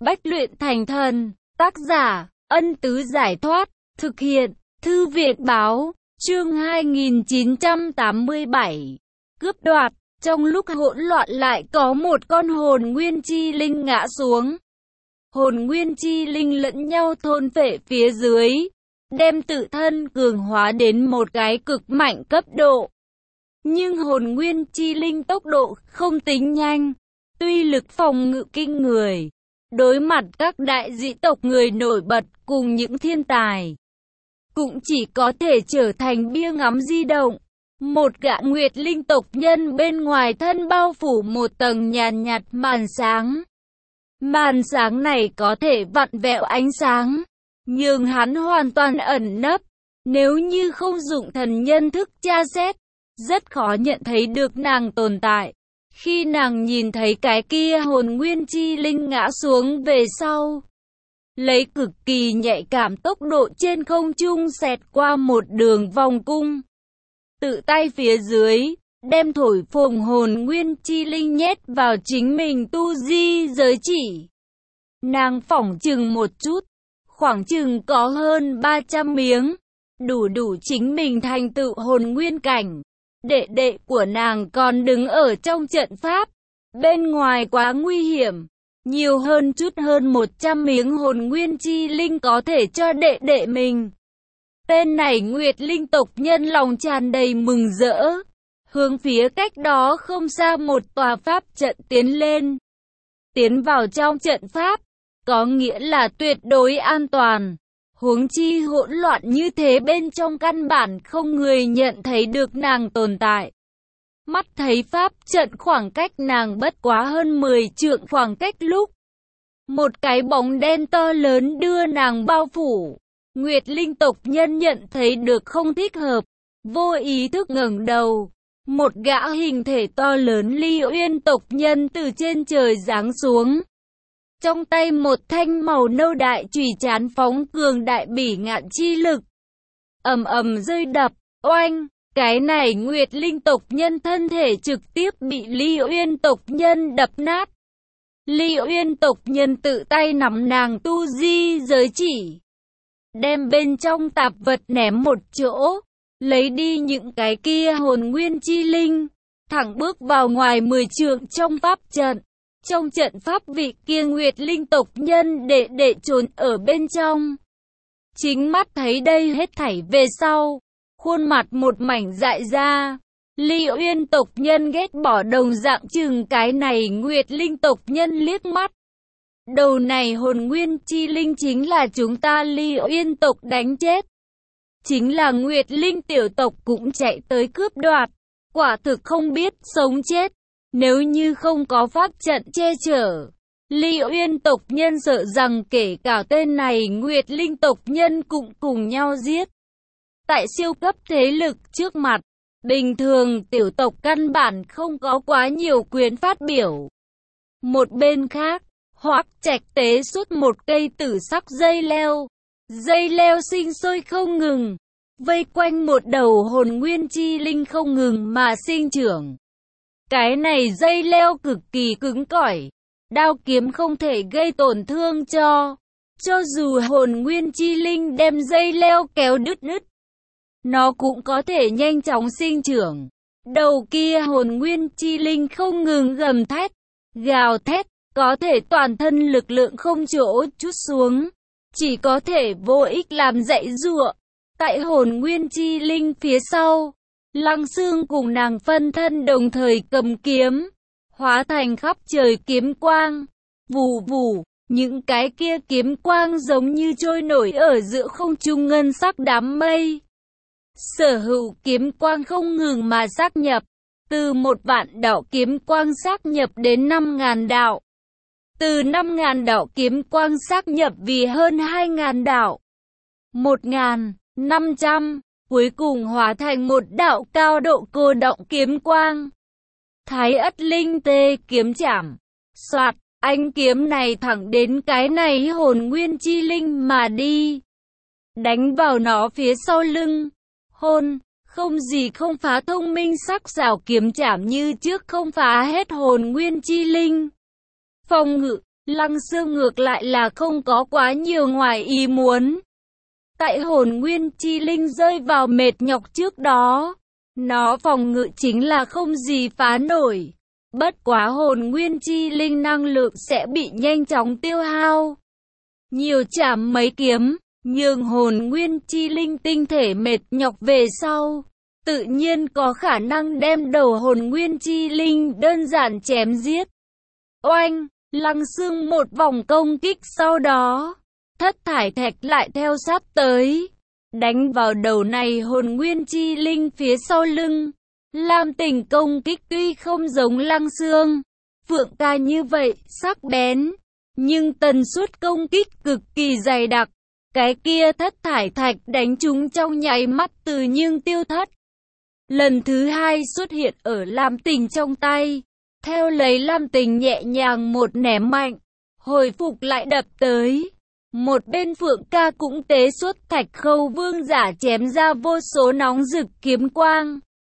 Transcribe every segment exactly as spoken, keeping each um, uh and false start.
Bách luyện thành thần. Tác giả, Ân Tứ Giải Thoát. Thực hiện, Thư viện Báo. Chương hai nghìn chín trăm tám mươi bảy. Cướp đoạt. Trong lúc hỗn loạn lại có một con hồn nguyên chi linh ngã xuống. Hồn nguyên chi linh lẫn nhau thôn phệ phía dưới, đem tự thân cường hóa đến một cái cực mạnh cấp độ. Nhưng hồn nguyên chi linh tốc độ không tính nhanh, tuy lực phòng ngự kinh người, đối mặt các đại dị tộc người nổi bật cùng những thiên tài, cũng chỉ có thể trở thành bia ngắm di động. Một gã nguyệt linh tộc nhân bên ngoài thân bao phủ một tầng nhàn nhạt màn sáng. Màn sáng này có thể vặn vẹo ánh sáng, nhưng hắn hoàn toàn ẩn nấp. Nếu như không dụng thần nhân thức tra xét, rất khó nhận thấy được nàng tồn tại. Khi nàng nhìn thấy cái kia hồn nguyên chi linh ngã xuống về sau, lấy cực kỳ nhạy cảm tốc độ trên không trung xẹt qua một đường vòng cung, tự tay phía dưới, đem thổi phồng hồn nguyên chi linh nhét vào chính mình tu di giới chỉ. Nàng phỏng chừng một chút, khoảng chừng có hơn ba trăm miếng, đủ đủ chính mình thành tựu hồn nguyên cảnh. Đệ đệ của nàng còn đứng ở trong trận pháp, bên ngoài quá nguy hiểm, nhiều hơn chút hơn một trăm miếng hồn nguyên chi linh có thể cho đệ đệ mình. Tên này nguyệt linh tộc nhân lòng tràn đầy mừng rỡ, hướng phía cách đó không xa một tòa pháp trận tiến lên. Tiến vào trong trận pháp, có nghĩa là tuyệt đối an toàn. Huống chi hỗn loạn như thế bên trong căn bản không người nhận thấy được nàng tồn tại. Mắt thấy pháp trận khoảng cách nàng bất quá hơn mười trượng khoảng cách lúc, một cái bóng đen to lớn đưa nàng bao phủ. Nguyệt linh tộc nhân nhận thấy được không thích hợp, vô ý thức ngẩng đầu. Một gã hình thể to lớn Ly Uyên tộc nhân từ trên trời giáng xuống. Trong tay một thanh màu nâu đại chùy chán phóng cường đại bỉ ngạn chi lực. Ầm ầm rơi đập, oanh, cái này Nguyệt linh tộc nhân thân thể trực tiếp bị Ly Uyên tộc nhân đập nát. Ly Uyên tộc nhân tự tay nắm nàng tu di giới chỉ, đem bên trong tạp vật ném một chỗ, lấy đi những cái kia hồn nguyên chi linh, thẳng bước vào ngoài mười trượng trong pháp trận. Trong trận pháp vị kia nguyệt linh tộc nhân đệ đệ trốn ở bên trong. Chính mắt thấy đây hết thảy về sau, khuôn mặt một mảnh dại ra. Ly Uyên tộc nhân ghét bỏ đồng dạng chừng cái này nguyệt linh tộc nhân liếc mắt. Đầu này hồn nguyên chi linh chính là chúng ta Ly Uyên tộc đánh chết. Chính là nguyệt linh tiểu tộc cũng chạy tới cướp đoạt. Quả thực không biết sống chết. Nếu như không có pháp trận che chở, Ly Uyên tộc nhân sợ rằng kể cả tên này nguyệt linh tộc nhân cũng cùng nhau giết. Tại siêu cấp thế lực trước mặt, bình thường tiểu tộc căn bản không có quá nhiều quyền phát biểu. Một bên khác, Hoắc Trạch tế xuất một cây tử sắc dây leo. Dây leo sinh sôi không ngừng, vây quanh một đầu hồn nguyên chi linh không ngừng mà sinh trưởng. Cái này dây leo cực kỳ cứng cỏi, đao kiếm không thể gây tổn thương cho. Cho dù hồn nguyên chi linh đem dây leo kéo đứt đứt, nó cũng có thể nhanh chóng sinh trưởng. Đầu kia hồn nguyên chi linh không ngừng gầm thét, gào thét, có thể toàn thân lực lượng không chỗ trút xuống, chỉ có thể vô ích làm dãy giụa. Tại hồn nguyên chi linh phía sau, Lăng Xương cùng nàng phân thân đồng thời cầm kiếm, hóa thành khắp trời kiếm quang. Vù vù, những cái kia kiếm quang giống như trôi nổi ở giữa không trung ngân sắc đám mây. Sở hữu kiếm quang không ngừng mà xác nhập, từ một vạn đạo kiếm quang xác nhập đến năm ngàn đạo. Từ năm ngàn đạo kiếm quang xác nhập vì hơn hai ngàn đạo. Một ngàn, năm trăm. Cuối cùng hóa thành một đạo cao độ cô động kiếm quang. Thái Ất Linh Tê kiếm chảm. Soạt, ánh kiếm này thẳng đến cái này hồn nguyên chi linh mà đi. Đánh vào nó phía sau lưng. Hôn, không gì không phá thông minh sắc sảo kiếm chảm như trước không phá hết hồn nguyên chi linh. Phòng ngự, Lăng Xương ngược lại là không có quá nhiều ngoài ý muốn. Tại hồn nguyên chi linh rơi vào mệt nhọc trước đó, nó phòng ngự chính là không gì phá nổi. Bất quá hồn nguyên chi linh năng lượng sẽ bị nhanh chóng tiêu hao. Nhiều chạm mấy kiếm, nhưng hồn nguyên chi linh tinh thể mệt nhọc về sau, tự nhiên có khả năng đem đầu hồn nguyên chi linh đơn giản chém giết. Oanh, Lăng Xương một vòng công kích sau đó, thất thải thạch lại theo sát tới, đánh vào đầu này hồn nguyên chi linh phía sau lưng. Lam Tình công kích tuy không giống Lăng Xương, Phượng ca như vậy, sắc bén, nhưng tần suất công kích cực kỳ dày đặc. Cái kia thất thải thạch đánh chúng trong nháy mắt từ nhưng tiêu thất. Lần thứ hai xuất hiện ở Lam Tình trong tay, theo lấy Lam Tình nhẹ nhàng một ném mạnh, hồi phục lại đập tới. Một bên Phượng ca cũng tế xuất Thạch Khâu Vương giả chém ra vô số nóng rực kiếm quang.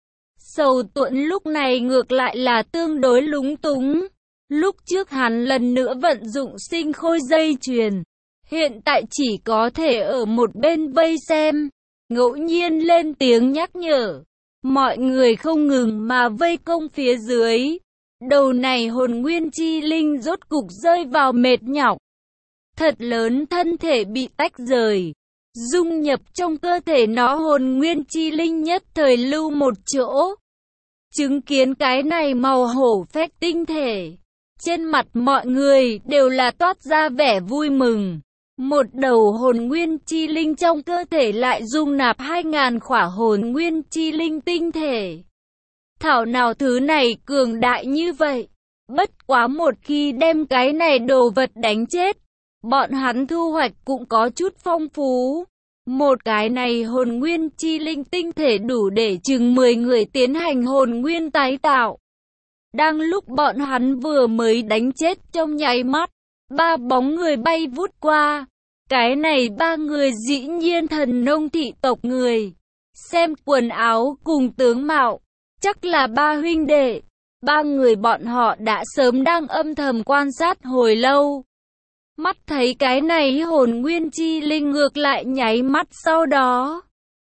Sầu Tuẫn lúc này ngược lại là tương đối lúng túng. Lúc trước hắn lần nữa vận dụng sinh khôi dây chuyền, hiện tại chỉ có thể ở một bên vây xem, ngẫu nhiên lên tiếng nhắc nhở. Mọi người không ngừng mà vây công phía dưới. Đầu này hồn nguyên chi linh rốt cục rơi vào mệt nhọc. Thật lớn thân thể bị tách rời, dung nhập trong cơ thể nó, hồn nguyên chi linh nhất thời lưu một chỗ. Chứng kiến cái này màu hổ phách tinh thể, trên mặt mọi người đều là toát ra vẻ vui mừng. Một đầu hồn nguyên chi linh trong cơ thể lại dung nạp hai ngàn khỏa hồn nguyên chi linh tinh thể. Thảo nào thứ này cường đại như vậy. Bất quá một khi đem cái này đồ vật đánh chết, bọn hắn thu hoạch cũng có chút phong phú. Một cái này hồn nguyên chi linh tinh thể đủ để chừng mười người tiến hành hồn nguyên tái tạo. Đang lúc bọn hắn vừa mới đánh chết trong nháy mắt, ba bóng người bay vút qua. Cái này ba người dĩ nhiên thần nông thị tộc người. Xem quần áo cùng tướng mạo, chắc là ba huynh đệ. Ba người bọn họ đã sớm đang âm thầm quan sát hồi lâu. Mắt thấy cái này hồn nguyên chi linh ngược lại nháy mắt sau đó.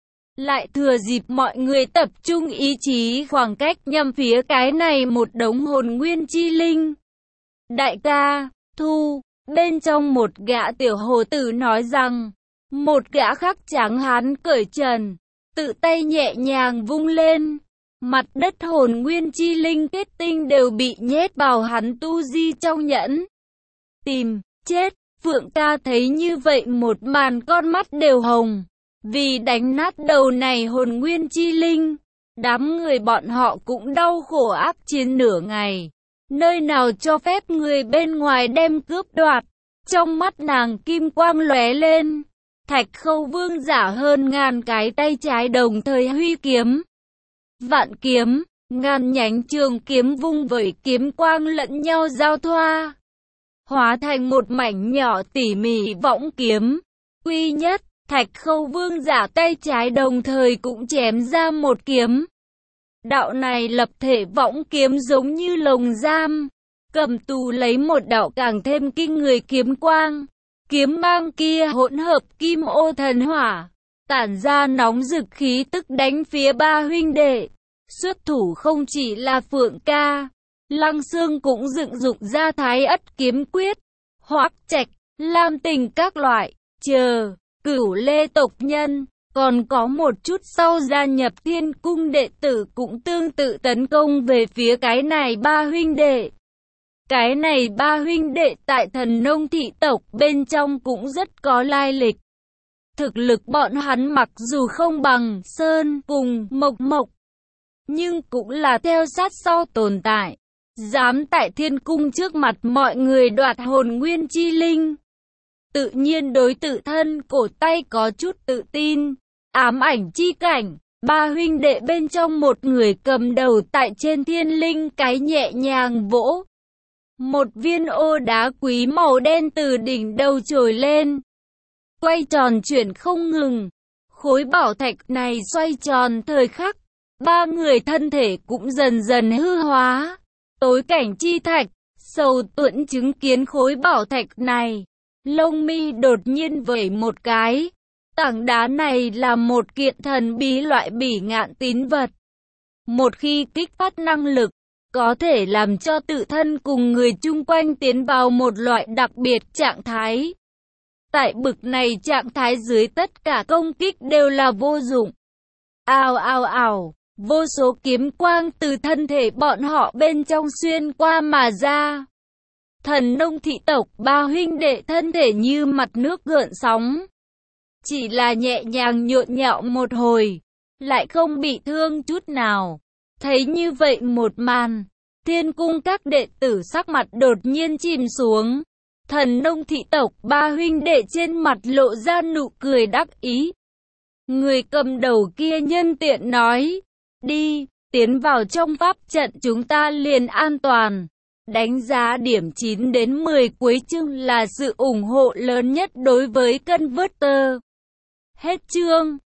Lại thừa dịp mọi người tập trung ý chí khoảng cách nhằm phía cái này một đống hồn nguyên chi linh. Đại ca, thu, bên trong một gã tiểu hồ tử nói rằng, một gã khắc trắng hán cởi trần, tự tay nhẹ nhàng vung lên. Mặt đất hồn nguyên chi linh kết tinh đều bị nhét vào hắn tu di trong nhẫn. Tìm, chết, Phượng ca thấy như vậy một màn con mắt đều hồng. Vì đánh nát đầu này hồn nguyên chi linh, đám người bọn họ cũng đau khổ ác chiến nửa ngày. Nơi nào cho phép người bên ngoài đem cướp đoạt. Trong mắt nàng kim quang lóe lên. Thạch Khâu Vương giả hơn ngàn cái tay trái đồng thời huy kiếm. Vạn kiếm, ngàn nhánh trường kiếm vung vẩy kiếm quang lẫn nhau giao thoa, hóa thành một mảnh nhỏ tỉ mỉ võng kiếm. Quy nhất, Thạch Khâu Vương giả tay trái đồng thời cũng chém ra một kiếm. Đạo này lập thể võng kiếm giống như lồng giam, cầm tù lấy một đạo càng thêm kinh người kiếm quang. Kiếm mang kia hỗn hợp kim ô thần hỏa, tản ra nóng rực khí tức đánh phía ba huynh đệ. Xuất thủ không chỉ là Phượng ca, Lăng Xương cũng dựng dụng ra Thái Ất kiếm quyết, Hoắc Trạch, Lam Tình các loại, chờ, Cửu Lê tộc nhân, còn có một chút sau gia nhập Thiên Cung đệ tử cũng tương tự tấn công về phía cái này ba huynh đệ. Cái này ba huynh đệ tại thần nông thị tộc bên trong cũng rất có lai lịch. Thực lực bọn hắn mặc dù không bằng Sơn cùng Mộc Mộc, nhưng cũng là theo sát sau tồn tại. Dám tại Thiên Cung trước mặt mọi người đoạt hồn nguyên chi linh. Tự nhiên đối tự thân cổ tay có chút tự tin. Ám ảnh chi cảnh, ba huynh đệ bên trong một người cầm đầu tại trên thiên linh cái nhẹ nhàng vỗ. Một viên ô đá quý màu đen từ đỉnh đầu trồi lên, quay tròn chuyển không ngừng. Khối bảo thạch này xoay tròn thời khắc, ba người thân thể cũng dần dần hư hóa. Tối cảnh chi thạch, Sầu Tuẫn chứng kiến khối bảo thạch này, lông mi đột nhiên vẩy một cái. Tảng đá này là một kiện thần bí loại bỉ ngạn tín vật. Một khi kích phát năng lực, có thể làm cho tự thân cùng người chung quanh tiến vào một loại đặc biệt trạng thái. Tại bực này trạng thái dưới tất cả công kích đều là vô dụng. Ào ào ào, vô số kiếm quang từ thân thể bọn họ bên trong xuyên qua mà ra. Thần nông thị tộc ba huynh đệ thân thể như mặt nước gợn sóng. Chỉ là nhẹ nhàng nhộn nhạo một hồi, lại không bị thương chút nào. Thấy như vậy một màn, thiên cung các đệ tử sắc mặt đột nhiên chìm xuống. Thần nông thị tộc ba huynh đệ trên mặt lộ ra nụ cười đắc ý. Người cầm đầu kia nhân tiện nói, đi, tiến vào trong pháp trận chúng ta liền an toàn. Đánh giá điểm chín đến mười cuối chương là sự ủng hộ lớn nhất đối với Converter. Hết chương.